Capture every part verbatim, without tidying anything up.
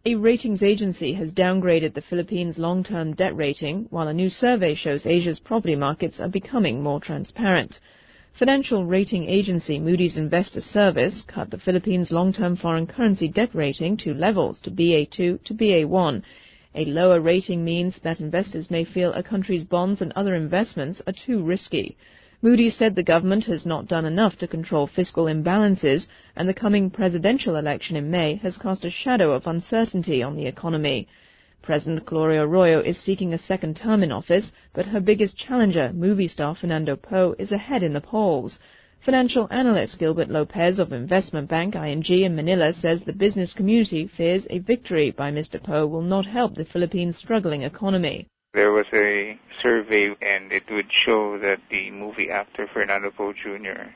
A ratings agency has downgraded the Philippines' long-term debt rating, while a new survey shows Asia's property markets are becoming more transparent. Financial rating agency Moody's Investor Service cut the Philippines' long-term foreign currency debt rating two levels, to B A two to B A one. A lower rating means that investors may feel a country's bonds and other investments are too risky. Moody's said the government has not done enough to control fiscal imbalances, and the coming presidential election in May has cast a shadow of uncertainty on the economy. President Gloria Arroyo is seeking a second term in office, but her biggest challenger, movie star Fernando Poe, is ahead in the polls. Financial analyst Gilbert Lopez of investment bank I N G in Manila says the business community fears a victory by Mister Poe will not help the Philippines' struggling economy. There was a survey, and it would show that the movie actor Fernando Poe Junior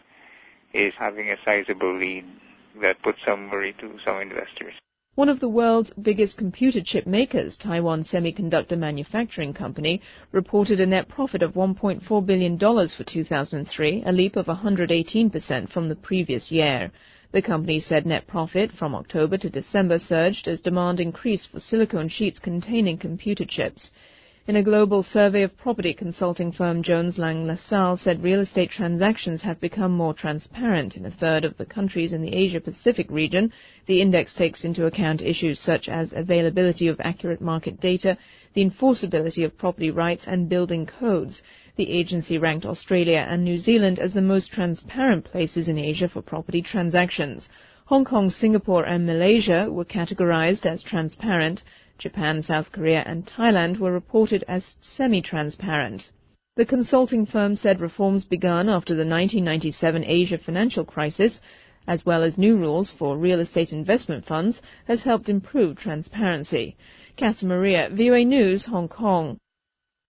is having a sizable lead that puts some worry to some investors. One of the world's biggest computer chip makers, Taiwan Semiconductor Manufacturing Company, reported a net profit of one point four billion dollars for two thousand three, a leap of one hundred eighteen percent from the previous year. The company said net profit from October to December surged as demand increased for silicone sheets containing computer chips. In a global survey of property consulting firm Jones Lang LaSalle said real estate transactions have become more transparent in a third of the countries in the Asia-Pacific region. The index takes into account issues such as availability of accurate market data, the enforceability of property rights and building codes. The agency ranked Australia and New Zealand as the most transparent places in Asia for property transactions. Hong Kong, Singapore and Malaysia were categorized as transparent. Japan, South Korea and Thailand were reported as semi-transparent. The consulting firm said reforms begun after the nineteen ninety-seven Asia financial crisis, as well as new rules for real estate investment funds, has helped improve transparency. Casa Maria, V O A News, Hong Kong.